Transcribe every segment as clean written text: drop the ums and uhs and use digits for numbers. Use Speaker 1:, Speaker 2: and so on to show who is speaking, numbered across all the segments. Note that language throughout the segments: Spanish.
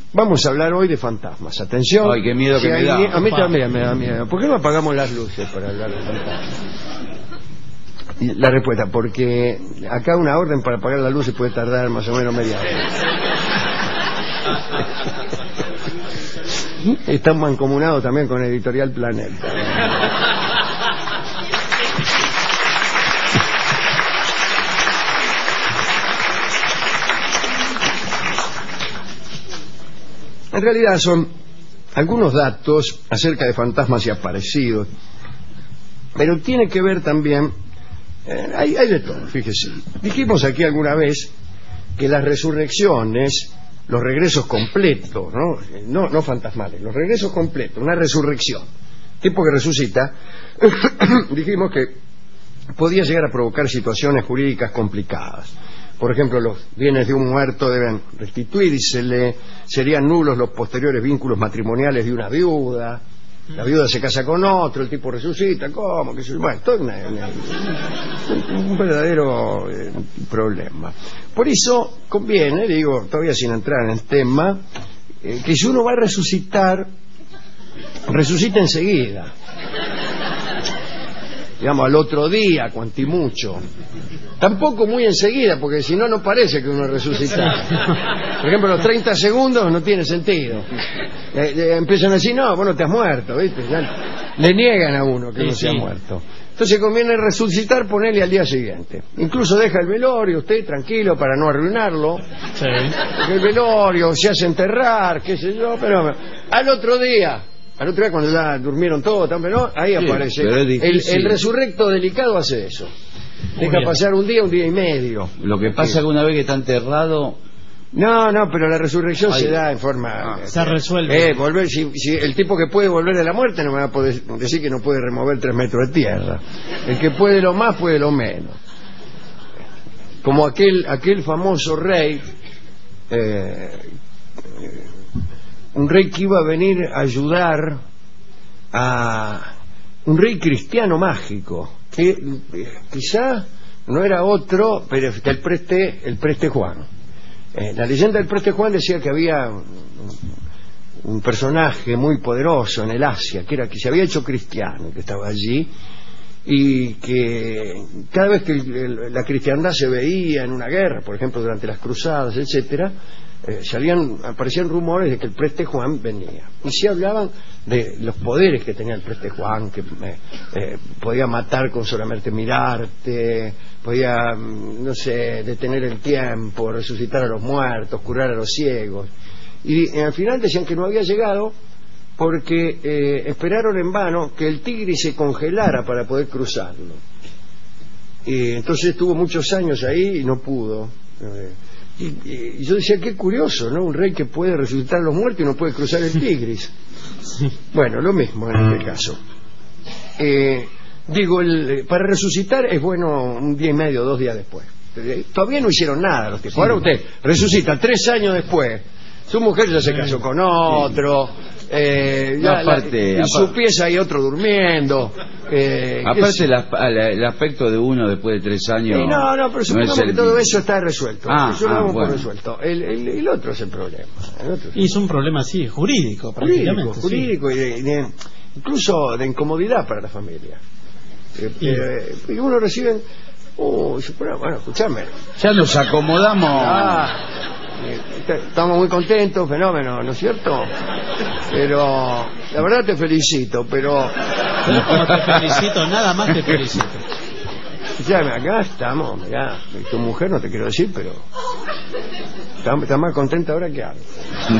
Speaker 1: Vamos a hablar hoy de fantasmas. Atención.
Speaker 2: Ay, qué miedo que me da.
Speaker 1: A mí también me da miedo. ¿Por qué no apagamos las luces para hablar de fantasmas? Y la respuesta, porque acá una orden para apagar las luces puede tardar más o menos media hora. Están mancomunados también con Editorial Planeta. En realidad son algunos datos acerca de fantasmas y aparecidos, pero tiene que ver también, hay de todo, fíjese. Dijimos aquí alguna vez que las resurrecciones, los regresos completos, no fantasmales, los regresos completos, una resurrección, tipo que resucita, dijimos que podía llegar a provocar situaciones jurídicas complicadas. Por ejemplo, los bienes de un muerto deben restituírsele, serían nulos los posteriores vínculos matrimoniales de una viuda, la viuda se casa con otro, el tipo resucita, ¿cómo? Bueno, todo un verdadero problema. Por eso conviene, digo, todavía sin entrar en el tema, que si uno va a resucitar, resucita enseguida. Digamos, al otro día, cuanti mucho. Tampoco muy enseguida, porque si no, no parece que uno resucita. Por ejemplo, los 30 segundos no tiene sentido. Empiezan a decir, no, vos no te has muerto, ¿viste? Ya le niegan a uno que no se ha muerto. Entonces conviene resucitar, ponerle al día siguiente. Incluso deja el velorio, usted tranquilo para no arruinarlo. Sí. Porque el velorio se hace enterrar, qué sé yo, pero al otro día cuando ya durmieron todos, ¿no? Ahí sí, aparece. El resurrecto delicado hace eso. Deja pasar un día y medio.
Speaker 2: Lo que pasa es que una vez que está enterrado...
Speaker 1: No, pero la resurrección se da en forma...
Speaker 3: se resuelve.
Speaker 1: Si el tipo que puede volver de la muerte no me va a poder decir que no puede remover 3 metros de tierra. El que puede lo más, puede lo menos. Como aquel famoso rey... un rey que iba a venir a ayudar a un rey cristiano mágico que quizá no era otro pero el preste Juan. La leyenda del preste Juan decía que había un personaje muy poderoso en el Asia que se había hecho cristiano, que estaba allí y que cada vez que la cristiandad se veía en una guerra, por ejemplo durante las cruzadas, etcétera, aparecían rumores de que el preste Juan venía y se hablaban de los poderes que tenía el preste Juan, que podía matar con solamente mirarte, podía, no sé, detener el tiempo, resucitar a los muertos, curar a los ciegos, y al final decían que no había llegado porque esperaron en vano que el Tigris se congelara para poder cruzarlo, y entonces estuvo muchos años ahí y no pudo. Y yo decía, qué curioso, ¿no? Un rey que puede resucitar a los muertos y no puede cruzar el Tigris. Bueno, lo mismo en este caso. Para resucitar es bueno un día y medio, 2 días después. Todavía no hicieron nada los tipos. Ahora usted resucita 3 años después. Su mujer ya se casó con otro. En su pieza hay otro durmiendo.
Speaker 2: Aparte el aspecto de uno después de 3 años.
Speaker 1: Pero supongamos que todo eso está resuelto. Eso lo damos por resuelto. El otro es el problema.
Speaker 3: Y es un problema, sí, jurídico, prácticamente.
Speaker 1: Jurídico y incluso de incomodidad para la familia. Y uno recibe... bueno, escuchame.
Speaker 2: Ya nos acomodamos.
Speaker 1: Estamos muy contentos, fenómeno, ¿no es cierto? Pero la verdad te felicito, pero
Speaker 3: como te felicito, nada más te felicito.
Speaker 1: Escuchame, acá estamos, mirá, tu mujer no te quiero decir, pero está más contenta ahora que antes.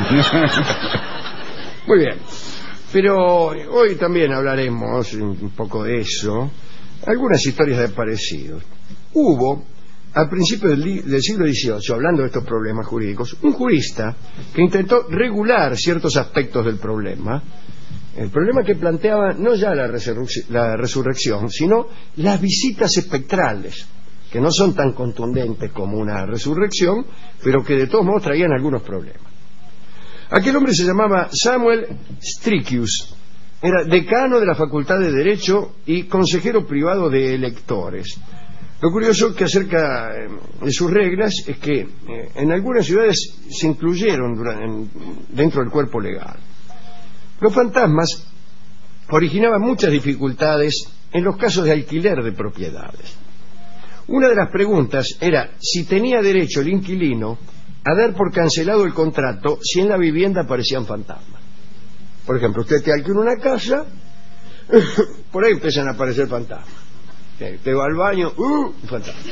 Speaker 1: Muy bien, pero hoy también hablaremos un poco de eso, algunas historias de parecidos. Hubo al principio del siglo XVIII, hablando de estos problemas jurídicos, un jurista que intentó regular ciertos aspectos del problema. El problema que planteaba no ya la resurrección, sino las visitas espectrales, que no son tan contundentes como una resurrección, pero que de todos modos traían algunos problemas. Aquel hombre se llamaba Samuel Strickius, era decano de la Facultad de Derecho y consejero privado de electores. Lo curioso que acerca de sus reglas es que en algunas ciudades se incluyeron dentro del cuerpo legal. Los fantasmas originaban muchas dificultades en los casos de alquiler de propiedades. Una de las preguntas era si tenía derecho el inquilino a dar por cancelado el contrato si en la vivienda aparecían fantasmas. Por ejemplo, usted te alquila una casa, por ahí empiezan a aparecer fantasmas. Te va al baño, fantasma.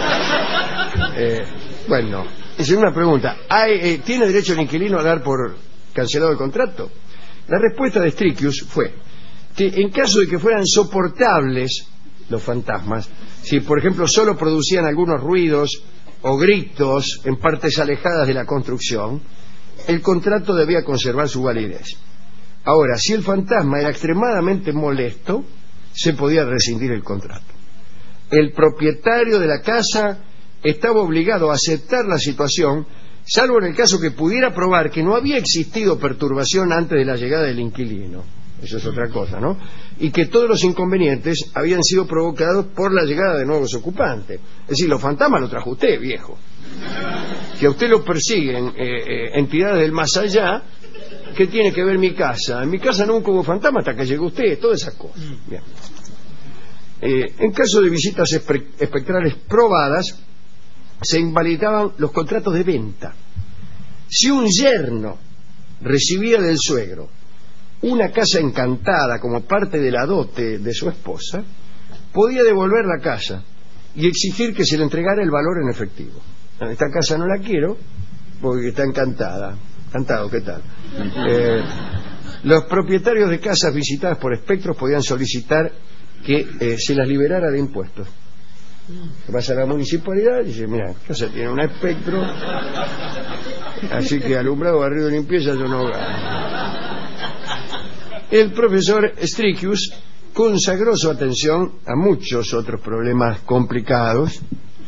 Speaker 1: Bueno, esa es una pregunta. ¿Tiene derecho el inquilino a dar por cancelado el contrato? La respuesta de Strickius fue que en caso de que fueran soportables los fantasmas, si por ejemplo solo producían algunos ruidos o gritos en partes alejadas de la construcción, el contrato debía conservar su validez. Ahora, si el fantasma era extremadamente molesto, se podía rescindir el contrato. El propietario de la casa estaba obligado a aceptar la situación, salvo en el caso que pudiera probar que no había existido perturbación antes de la llegada del inquilino. Eso es otra cosa, ¿no? Y que todos los inconvenientes habían sido provocados por la llegada de nuevos ocupantes. Es decir, los fantasmas los trajo usted, viejo. Que a usted lo persiguen entidades del más allá. ¿Qué tiene que ver mi casa? En mi casa nunca hubo fantasma hasta que llegó usted, todas esas cosas. Bien. En caso de visitas espectrales probadas, se invalidaban los contratos de venta. Si un yerno recibía del suegro una casa encantada como parte de la dote de su esposa, podía devolver la casa y exigir que se le entregara el valor en efectivo. Esta casa no la quiero porque está encantada. Encantado, ¿qué tal? Los propietarios de casas visitadas por espectros podían solicitar que se las liberara de impuestos. Se pasa a la municipalidad y dice, mira, la casa tiene un espectro, así que alumbrado, barrido y limpieza yo no gano. El profesor Strickius consagró su atención a muchos otros problemas complicados.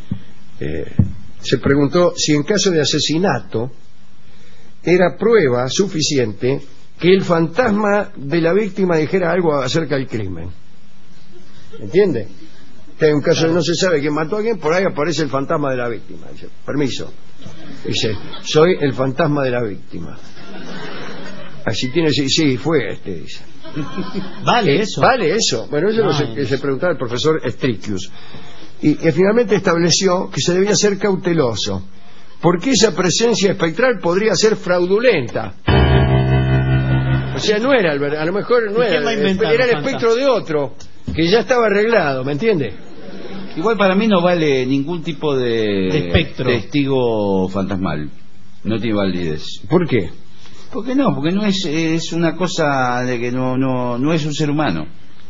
Speaker 1: Se preguntó si en caso de asesinato era prueba suficiente que el fantasma de la víctima dijera algo acerca del crimen. ¿Entiende? Que hay un caso de no se sabe quién mató a alguien, por ahí aparece el fantasma de la víctima. Dice, permiso. Dice, soy el fantasma de la víctima. Así tiene, sí, fue dice.
Speaker 3: ¿Vale eso?
Speaker 1: ¿Vale eso? Bueno, eso es lo que se preguntaba el profesor Strickius. Y finalmente estableció que se debía ser cauteloso, porque esa presencia espectral podría ser fraudulenta. O sea, no era a lo mejor no era el espectro de otro, que ya estaba arreglado, ¿me entiende?
Speaker 2: Igual para mí no vale ningún tipo de testigo fantasmal. No tiene validez.
Speaker 1: ¿Por qué?
Speaker 2: Porque no es una cosa de que no es un ser humano.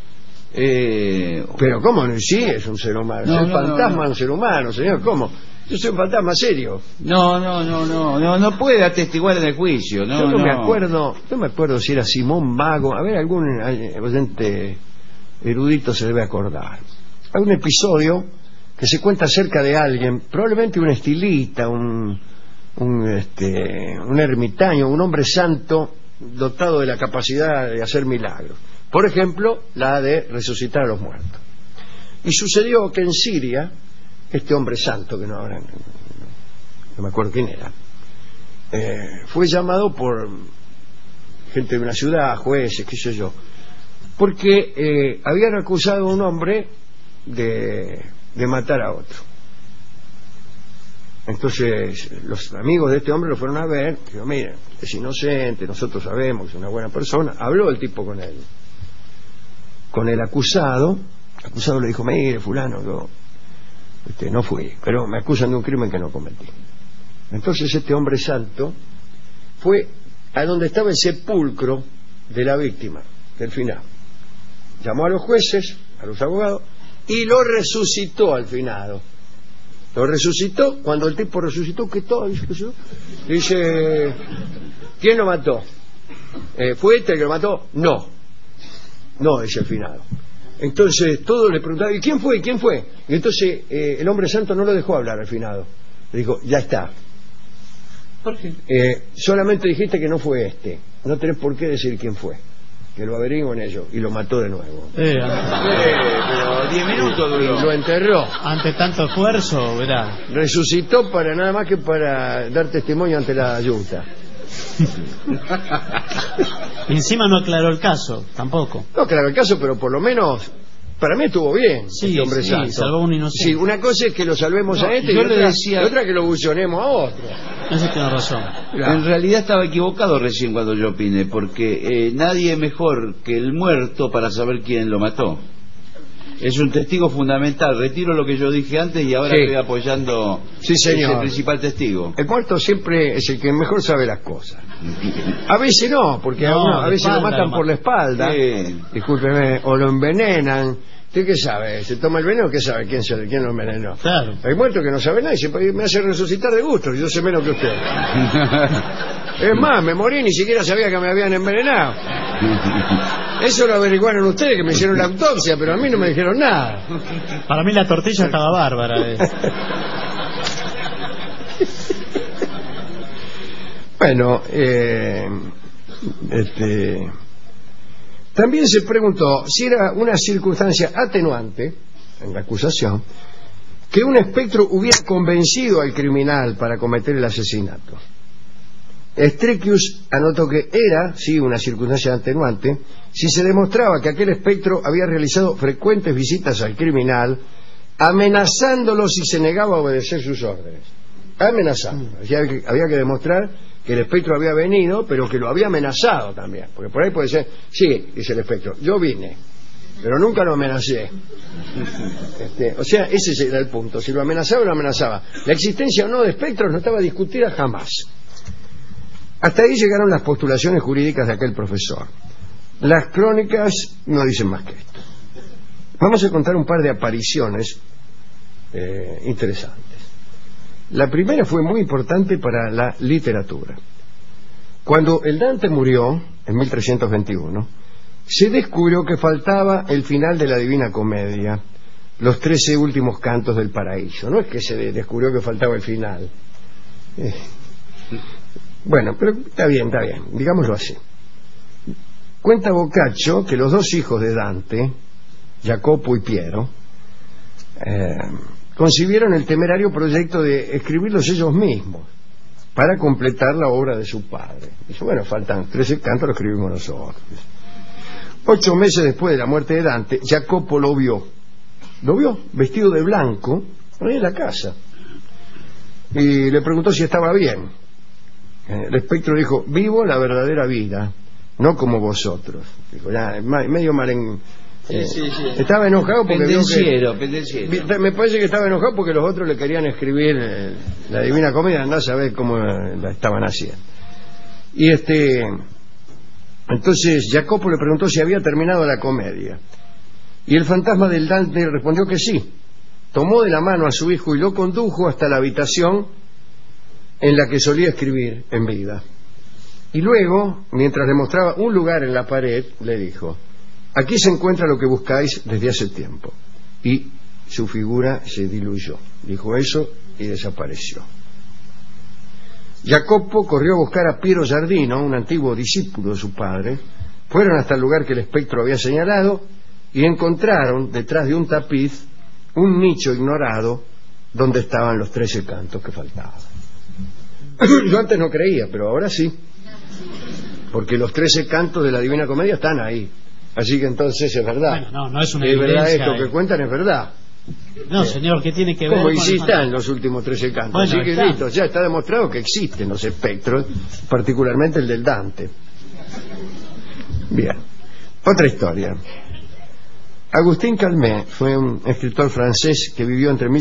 Speaker 1: Pero ¿cómo no? Sí, es un ser humano. Es el fantasma de un ser humano, señor. ¿Cómo? Yo soy un fantasma serio.
Speaker 2: No puede atestiguar en el juicio.
Speaker 1: Yo no me acuerdo si era Simón Mago. A ver, algún oyente erudito se debe acordar. Hay un episodio que se cuenta acerca de alguien, probablemente un estilista, un ermitaño, un hombre santo dotado de la capacidad de hacer milagros. Por ejemplo, la de resucitar a los muertos. Y sucedió que en Siria, este hombre santo, que no me acuerdo quién era, fue llamado por gente de una ciudad, jueces, qué sé yo, porque habían acusado a un hombre de matar a otro. Entonces los amigos de este hombre lo fueron a ver, dijo, mira, es inocente, nosotros sabemos que es una buena persona. Habló el tipo con el acusado. El acusado le dijo, mire, fulano, yo no fui, pero me acusan de un crimen que no cometí. Entonces este hombre santo fue a donde estaba el sepulcro de la víctima del finado. Llamó a los jueces, a los abogados, y lo resucitó al finado. Lo resucitó. Cuando el tipo resucitó, ¿qué todo? Dice, ¿quién lo mató? ¿Fue este el que lo mató? No, dice el finado. Entonces todos le preguntaban, ¿y quién fue? ¿Quién fue? Y entonces el hombre santo no lo dejó hablar al finado. Le dijo, ya está.
Speaker 3: ¿Por qué?
Speaker 1: Solamente dijiste que no fue este. No tenés por qué decir quién fue. que lo averigüen ellos, y lo mató de nuevo.
Speaker 2: Pero 10 minutos duró.
Speaker 1: Y lo enterró.
Speaker 3: Ante tanto esfuerzo, verá.
Speaker 1: Resucitó para nada más que para dar testimonio ante la Junta.
Speaker 3: Y encima no aclaró el caso, tampoco.
Speaker 1: No aclaró el caso, pero por lo menos para mí estuvo bien.
Speaker 3: Sí,
Speaker 1: este hombre
Speaker 3: sí,
Speaker 1: santo.
Speaker 3: salvó a un inocente.
Speaker 1: Sí, una cosa es que lo salvemos a este,
Speaker 2: yo
Speaker 1: y
Speaker 2: le decía...
Speaker 1: otra que lo bullonemos a otro.
Speaker 3: Ese tiene razón.
Speaker 1: Claro.
Speaker 2: En realidad estaba equivocado recién cuando yo opiné, porque nadie mejor que el muerto para saber quién lo mató. Es un testigo fundamental. Retiro lo que yo dije antes y ahora estoy apoyando
Speaker 1: señor.
Speaker 2: ese principal testigo.
Speaker 1: El muerto siempre es el que mejor sabe las cosas. A veces no, porque a veces lo matan por la espalda. Discúlpeme, o lo envenenan. ¿Usted qué sabe? ¿Se toma el veneno? ¿Qué sabe quién lo envenenó?
Speaker 3: Claro.
Speaker 1: Hay muertos que no saben nada y me hace resucitar de gusto, yo sé menos que usted. Es más, me morí, ni siquiera sabía que me habían envenenado. Eso lo averiguaron ustedes, que me hicieron la autopsia, pero a mí no me dijeron nada.
Speaker 3: Para mí la tortilla estaba bárbara.
Speaker 1: Bueno, también se preguntó si era una circunstancia atenuante en la acusación que un espectro hubiera convencido al criminal para cometer el asesinato. Strekius anotó que era, sí, una circunstancia atenuante si se demostraba que aquel espectro había realizado frecuentes visitas al criminal amenazándolo si se negaba a obedecer sus órdenes. Amenazando. Había que demostrar que el espectro había venido, pero que lo había amenazado también. Porque por ahí puede ser, sí, dice el espectro, yo vine, pero nunca lo amenacé. O sea, ese era el punto. Si lo amenazaba o lo amenazaba. La existencia o no de espectros no estaba discutida jamás. Hasta ahí llegaron las postulaciones jurídicas de aquel profesor. Las crónicas no dicen más que esto. Vamos a contar un par de apariciones interesantes. La primera fue muy importante para la literatura. Cuando el Dante murió, en 1321, se descubrió que faltaba el final de la Divina Comedia, los 13 últimos cantos del paraíso. No es que se descubrió que faltaba el final. Bueno, pero está bien, digámoslo así. Cuenta Boccaccio que los dos hijos de Dante, Jacopo y Piero, concibieron el temerario proyecto de escribirlos ellos mismos para completar la obra de su padre. Dice, bueno, faltan 13 cantos, lo escribimos nosotros. 8 meses después de la muerte de Dante, Jacopo lo vio vestido de blanco en la casa y le preguntó si estaba bien. El espectro dijo, vivo la verdadera vida, no como vosotros. Dijo, ya, medio estaba enojado porque me parece que estaba enojado porque los otros le querían escribir la Divina Comedia, andá a saber cómo la estaban haciendo. Y entonces Jacopo le preguntó si había terminado la comedia y el fantasma del Dante respondió que sí. Tomó de la mano a su hijo y lo condujo hasta la habitación en la que solía escribir en vida. Y luego, mientras le mostraba un lugar en la pared, le dijo, aquí se encuentra lo que buscáis desde hace tiempo. Y su figura se diluyó. Dijo eso y desapareció. Jacopo corrió a buscar a Piero Giardino, un antiguo discípulo de su padre. Fueron hasta el lugar que el espectro había señalado y encontraron, detrás de un tapiz, un nicho ignorado donde estaban los 13 cantos que faltaban. Yo antes no creía, pero ahora sí, porque los 13 cantos de la Divina Comedia están ahí. Así que entonces es verdad.
Speaker 3: Bueno, no es una
Speaker 1: evidencia. Es verdad esto
Speaker 3: que
Speaker 1: cuentan, es verdad.
Speaker 3: No, señor, ¿qué tiene que ver?
Speaker 1: Como existen los últimos 13 cantos.
Speaker 3: Bueno,
Speaker 1: así que listo, ya está demostrado que existen los espectros, particularmente el del Dante. Bien, otra historia. Agustín Calmet fue un escritor francés que vivió entre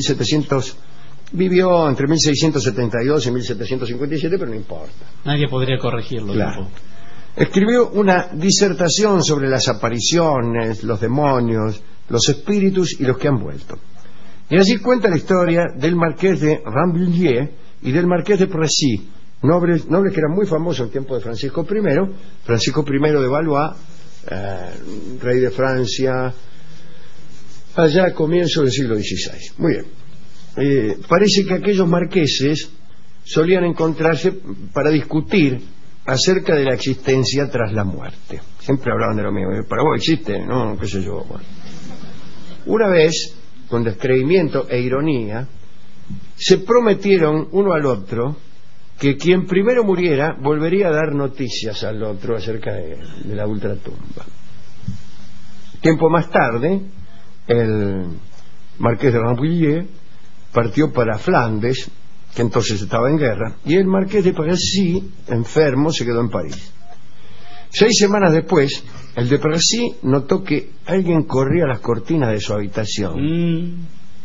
Speaker 1: 1672 y 1757, pero no importa.
Speaker 3: Nadie podría corregirlo.
Speaker 1: Claro. Escribió una disertación sobre las apariciones, los demonios, los espíritus y los que han vuelto. Y así cuenta la historia del marqués de Rambouillet y del marqués de Précy, nobles que eran muy famosos en el tiempo de Francisco I de Valois, rey de Francia, allá a comienzos del siglo XVI. Muy bien. Parece que aquellos marqueses solían encontrarse para discutir acerca de la existencia tras la muerte. Siempre hablaban de lo mismo. ¿Para vos existe? No, qué sé yo. Bueno. Una vez, con descreimiento e ironía, se prometieron uno al otro que quien primero muriera volvería a dar noticias al otro acerca de la ultratumba. Tiempo más tarde, el marqués de Rambouillet partió para Flandes, que entonces estaba en guerra, y el marqués de Prassy, enfermo, se quedó en París. 6 semanas después, el de Prassy notó que alguien corría las cortinas de su habitación.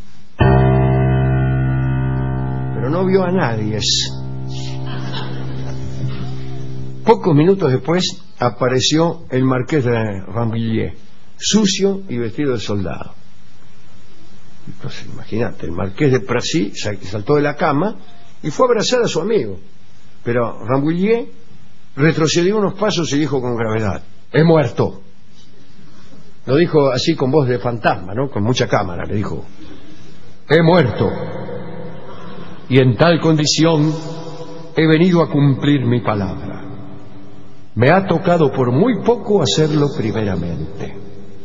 Speaker 1: Pero no vio a nadie. Pocos minutos después apareció el marqués de Rambouillet, sucio y vestido de soldado. Entonces, imagínate, el marqués de Prassy saltó de la cama y fue a abrazar a su amigo. Pero Rambouillet retrocedió unos pasos y dijo con gravedad: he muerto. Lo dijo así con voz de fantasma, ¿no? Con mucha cámara, le dijo: he muerto. Y en tal condición he venido a cumplir mi palabra. Me ha tocado por muy poco hacerlo primeramente.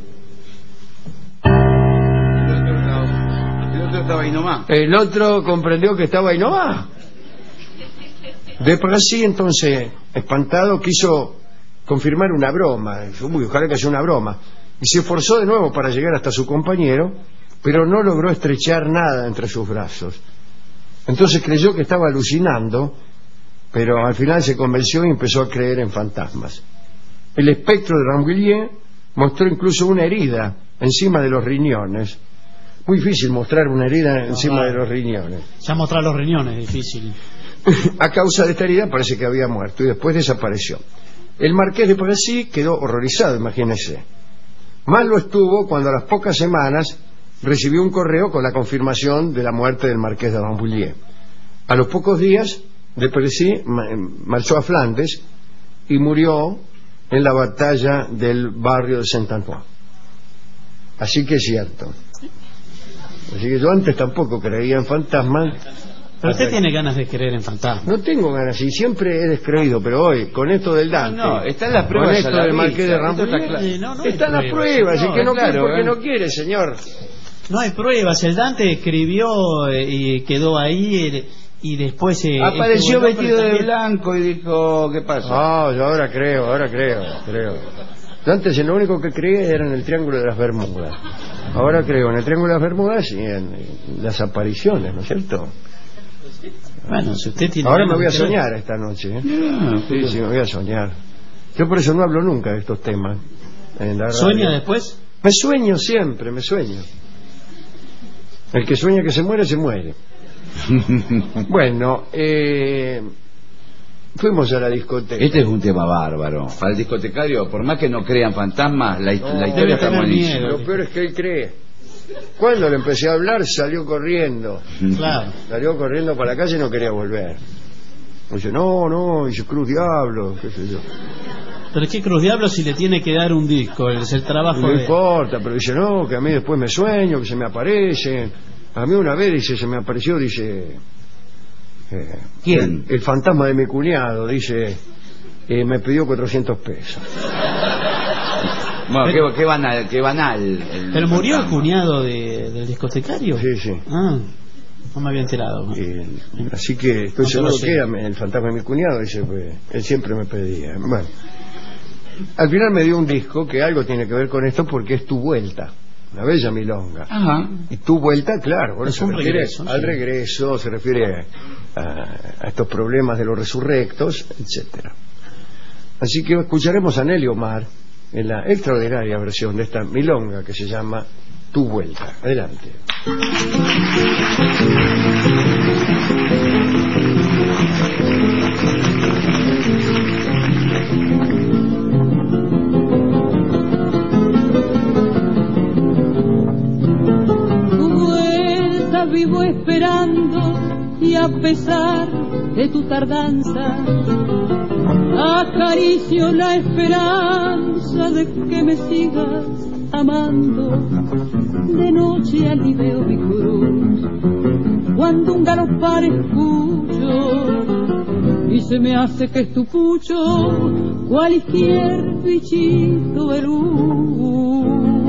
Speaker 2: Estaba ahí nomás.
Speaker 1: El otro comprendió que estaba ahí nomás. De Prassy, entonces, espantado, quiso confirmar una broma. Uy, ojalá que sea una broma. Y se esforzó de nuevo para llegar hasta su compañero, pero no logró estrechar nada entre sus brazos. Entonces creyó que estaba alucinando, pero al final se convenció y empezó a creer en fantasmas. El espectro de Rambouillet mostró incluso una herida encima de los riñones. Muy difícil mostrar una herida encima de los riñones.
Speaker 3: Ya mostrar los riñones es difícil.
Speaker 1: A causa de esta herida parece que había muerto y después desapareció. El marqués de Prassy quedó horrorizado, imagínese. Más lo estuvo cuando a las pocas semanas recibió un correo con la confirmación de la muerte del marqués de Rambouillet. A los pocos días, de Prassy marchó a Flandes y murió en la batalla del barrio de Saint-Antoine. Así que es cierto. Así que yo antes tampoco creía en fantasmas.
Speaker 3: Pero usted tiene ganas de creer en fantasmas.
Speaker 1: No tengo ganas, y siempre he descreído, pero hoy, con esto del Dante,
Speaker 2: No, están las pruebas,
Speaker 1: con esto del marqués de Rambouillet, están las pruebas,
Speaker 3: no,
Speaker 1: y que no
Speaker 2: claro,
Speaker 1: quiere porque no quiere, señor.
Speaker 3: No hay pruebas. El Dante escribió y quedó ahí y después
Speaker 2: apareció vestido de blanco y dijo: ¿qué pasa?
Speaker 1: Ah, yo ahora creo. Yo antes lo único que creía era en el Triángulo de las Bermudas. Ahora creo en el Triángulo de las Bermudas y en las apariciones, ¿no es cierto?
Speaker 3: Bueno, si usted tiene...
Speaker 1: Ahora me voy a soñar esta noche, ¿eh? Sí, me voy a soñar. Yo por eso no hablo nunca de estos temas en la radio.
Speaker 3: ¿Sueña después?
Speaker 1: Me sueño siempre, me sueño. El que sueña que se muere, se muere. Bueno, fuimos a la discoteca.
Speaker 2: Este es un tema bárbaro. Para el discotecario, por más que no crean fantasmas, la historia está buenísima.
Speaker 1: Lo peor es que él cree. Cuando le empecé a hablar, salió corriendo.
Speaker 3: Claro.
Speaker 1: Salió corriendo para la calle y no quería volver. Dice, no, dice, Cruz Diablo, qué sé yo.
Speaker 3: Pero ¿qué Cruz Diablo si le tiene que dar un disco? Es el trabajo
Speaker 1: No
Speaker 3: de...
Speaker 1: importa, pero dice, no, que a mí después me sueño, que se me aparece. A mí una vez, dice, se me apareció, dice...
Speaker 2: ¿Quién?
Speaker 1: El fantasma de mi cuñado, dice, me pidió 400 pesos.
Speaker 2: Bueno, qué banal.
Speaker 3: ¿Pero murió el cuñado del discotecario?
Speaker 1: Sí.
Speaker 3: Ah, no me había enterado.
Speaker 1: Así que estoy seguro que era el fantasma de mi cuñado, dice, pues, él siempre me pedía. Bueno, al final me dio un disco que algo tiene que ver con esto porque es Tu Vuelta, una bella milonga.
Speaker 2: Ajá.
Speaker 1: Y Tu Vuelta, claro, bueno,
Speaker 3: es un regreso,
Speaker 1: al
Speaker 3: sí.
Speaker 1: regreso, se refiere a estos problemas de los resurrectos, etcétera. Así que escucharemos a Nelly Omar en la extraordinaria versión de esta milonga que se llama Tu Vuelta. Adelante.
Speaker 4: Tu vuelta vivo esperando y a pesar de tu tardanza acaricio la esperanza de que me sigas amando. De noche alivio mi cruz cuando un galopar escucho y se me hace que es tu pucho cualquier bichito verú.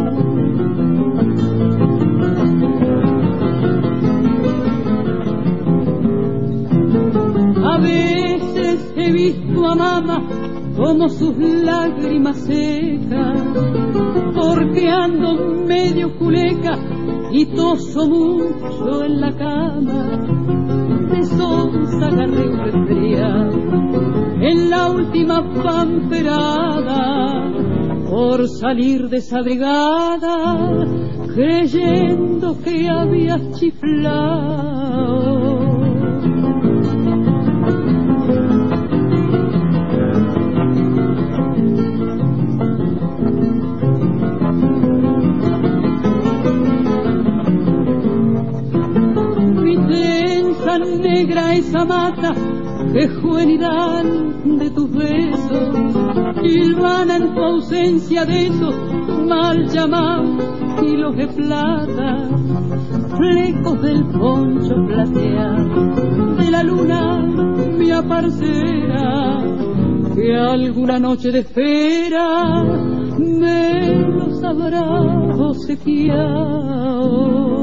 Speaker 4: A veces he visto a mamá como sus lágrimas secas, porque ando medio culeca y toso mucho en la cama. De sonza agarré un resfriado en la última pamperada, por salir desabrigada, creyendo que habías chiflado. Negra esa mata que juvenidad de tus besos, silvana en tu ausencia de esos mal llamados hilos de plata, flecos del poncho plateado de la luna mi aparcera, que alguna noche de espera me los habrá obsequiado.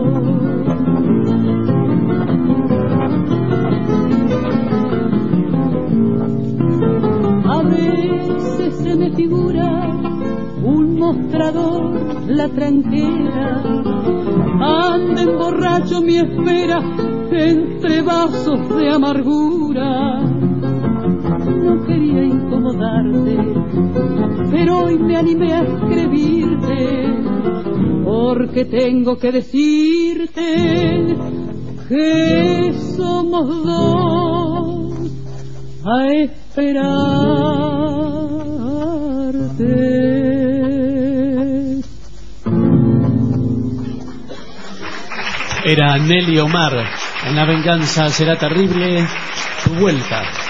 Speaker 4: A veces se me figura un mostrador, la tranquera, anda en borracho mi espera entre vasos de amargura. No quería incomodarte, pero hoy me animé a escribirte, porque tengo que decirte que somos dos a esperarte.
Speaker 3: Era Nelly Omar, en La venganza será terrible, tu vuelta.